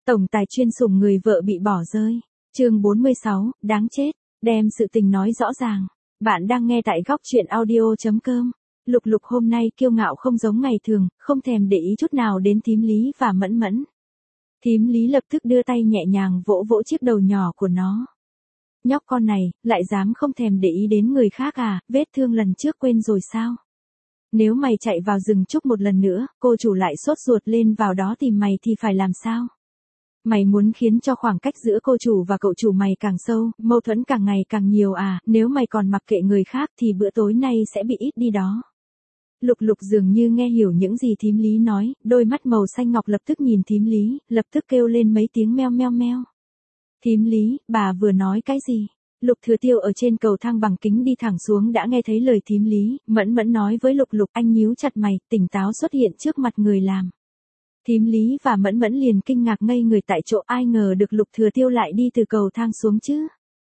Tổng tài chuyên sủng người vợ bị bỏ rơi. Chương 46, đáng chết. Đem sự tình nói rõ ràng. Bạn đang nghe tại góc truyện audio.com. Lục Lục hôm nay kiêu ngạo không giống ngày thường, không thèm để ý chút nào đến thím Lý và Mẫn Mẫn. Thím Lý lập tức đưa tay nhẹ nhàng vỗ vỗ chiếc đầu nhỏ của nó. Nhóc con này, lại dám không thèm để ý đến người khác à, vết thương lần trước quên rồi sao? Nếu mày chạy vào rừng trúc một lần nữa, cô chủ lại sốt ruột lên vào đó tìm mày thì phải làm sao? Mày muốn khiến cho khoảng cách giữa cô chủ và cậu chủ mày càng sâu, mâu thuẫn càng ngày càng nhiều à, nếu mày còn mặc kệ người khác thì bữa tối nay sẽ bị ít đi đó. Lục Lục dường như nghe hiểu những gì thím Lý nói, đôi mắt màu xanh ngọc lập tức nhìn thím Lý, lập tức kêu lên mấy tiếng meo meo meo. Thím Lý, bà vừa nói cái gì? Lục Thừa Tiêu ở trên cầu thang bằng kính đi thẳng xuống đã nghe thấy lời thím Lý, Mẫn Mẫn nói với Lục Lục, anh nhíu chặt mày, tỉnh táo xuất hiện trước mặt người làm. Thím Lý và Mẫn Mẫn liền kinh ngạc ngây người tại chỗ, ai ngờ được Lục Thừa Tiêu lại đi từ cầu thang xuống chứ.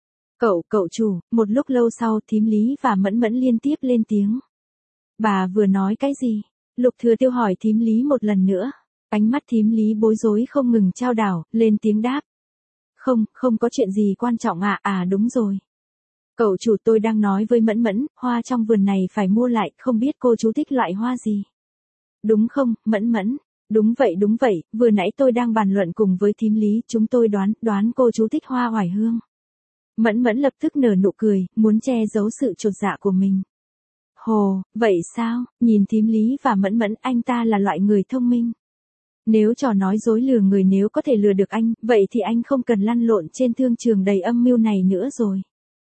Cậu chủ, một lúc lâu sau thím Lý và Mẫn Mẫn liên tiếp lên tiếng. Bà vừa nói cái gì? Lục Thừa Tiêu hỏi thím Lý một lần nữa. Ánh mắt thím Lý bối rối không ngừng chao đảo, lên tiếng đáp. Không có chuyện gì quan trọng à, đúng rồi. Cậu chủ, tôi đang nói với Mẫn Mẫn, hoa trong vườn này phải mua lại, không biết cô chú thích loại hoa gì. Đúng không, Mẫn Mẫn? Đúng vậy, vừa nãy tôi đang bàn luận cùng với thím Lý, chúng tôi đoán cô chú thích hoa oải hương. Mẫn Mẫn lập tức nở nụ cười, muốn che giấu sự chột dạ của mình. Hồ, vậy sao, nhìn thím Lý và Mẫn Mẫn, anh ta là loại người thông minh. Nếu trò nói dối lừa người nếu có thể lừa được anh, vậy thì anh không cần lăn lộn trên thương trường đầy âm mưu này nữa rồi.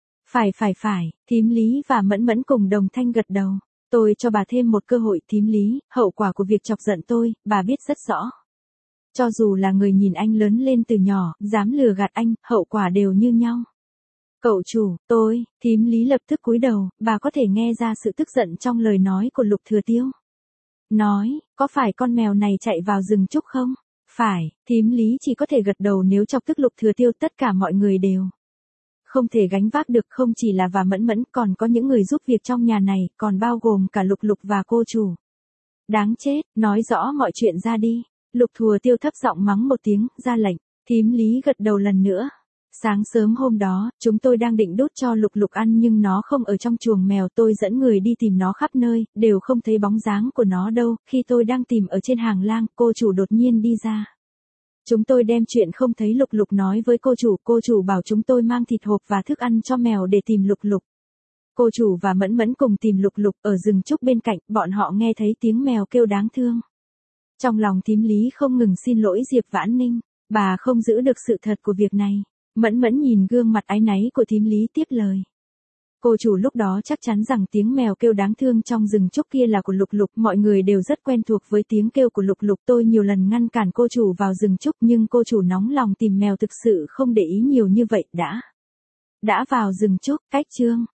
Phải, thím Lý và Mẫn Mẫn cùng đồng thanh gật đầu. Tôi cho bà thêm một cơ hội thím Lý, hậu quả của việc chọc giận tôi, bà biết rất rõ. Cho dù là người nhìn anh lớn lên từ nhỏ, dám lừa gạt anh, hậu quả đều như nhau. Cậu chủ, thím Lý lập tức cúi đầu, bà có thể nghe ra sự tức giận trong lời nói của Lục Thừa Tiêu. Nói, có phải con mèo này chạy vào rừng trúc không? Phải, thím Lý chỉ có thể gật đầu, nếu chọc tức Lục Thừa Tiêu tất cả mọi người đều không thể gánh vác được, không chỉ là và Mẫn Mẫn, còn có những người giúp việc trong nhà này, còn bao gồm cả Lục Lục và cô chủ. Đáng chết, nói rõ mọi chuyện ra đi. Lục Thừa Tiêu thấp giọng mắng một tiếng, ra lệnh. Thím Lý gật đầu lần nữa. Sáng sớm hôm đó, chúng tôi đang định đút cho Lục Lục ăn nhưng nó không ở trong chuồng mèo, tôi dẫn người đi tìm nó khắp nơi, đều không thấy bóng dáng của nó đâu, khi tôi đang tìm ở trên hàng lang, cô chủ đột nhiên đi ra. Chúng tôi đem chuyện không thấy Lục Lục nói với cô chủ bảo chúng tôi mang thịt hộp và thức ăn cho mèo để tìm Lục Lục. Cô chủ và Mẫn Mẫn cùng tìm Lục Lục ở rừng trúc bên cạnh, bọn họ nghe thấy tiếng mèo kêu đáng thương. Trong lòng thím Lý không ngừng xin lỗi Diệp Vãn Ninh, bà không giữ được sự thật của việc này. Mẫn Mẫn nhìn gương mặt áy náy của thím Lý tiếp lời. Cô chủ lúc đó chắc chắn rằng tiếng mèo kêu đáng thương trong rừng trúc kia là của Lục Lục, mọi người đều rất quen thuộc với tiếng kêu của Lục Lục, tôi nhiều lần ngăn cản cô chủ vào rừng trúc nhưng cô chủ nóng lòng tìm mèo thực sự không để ý nhiều như vậy, đã vào rừng trúc, cách chương.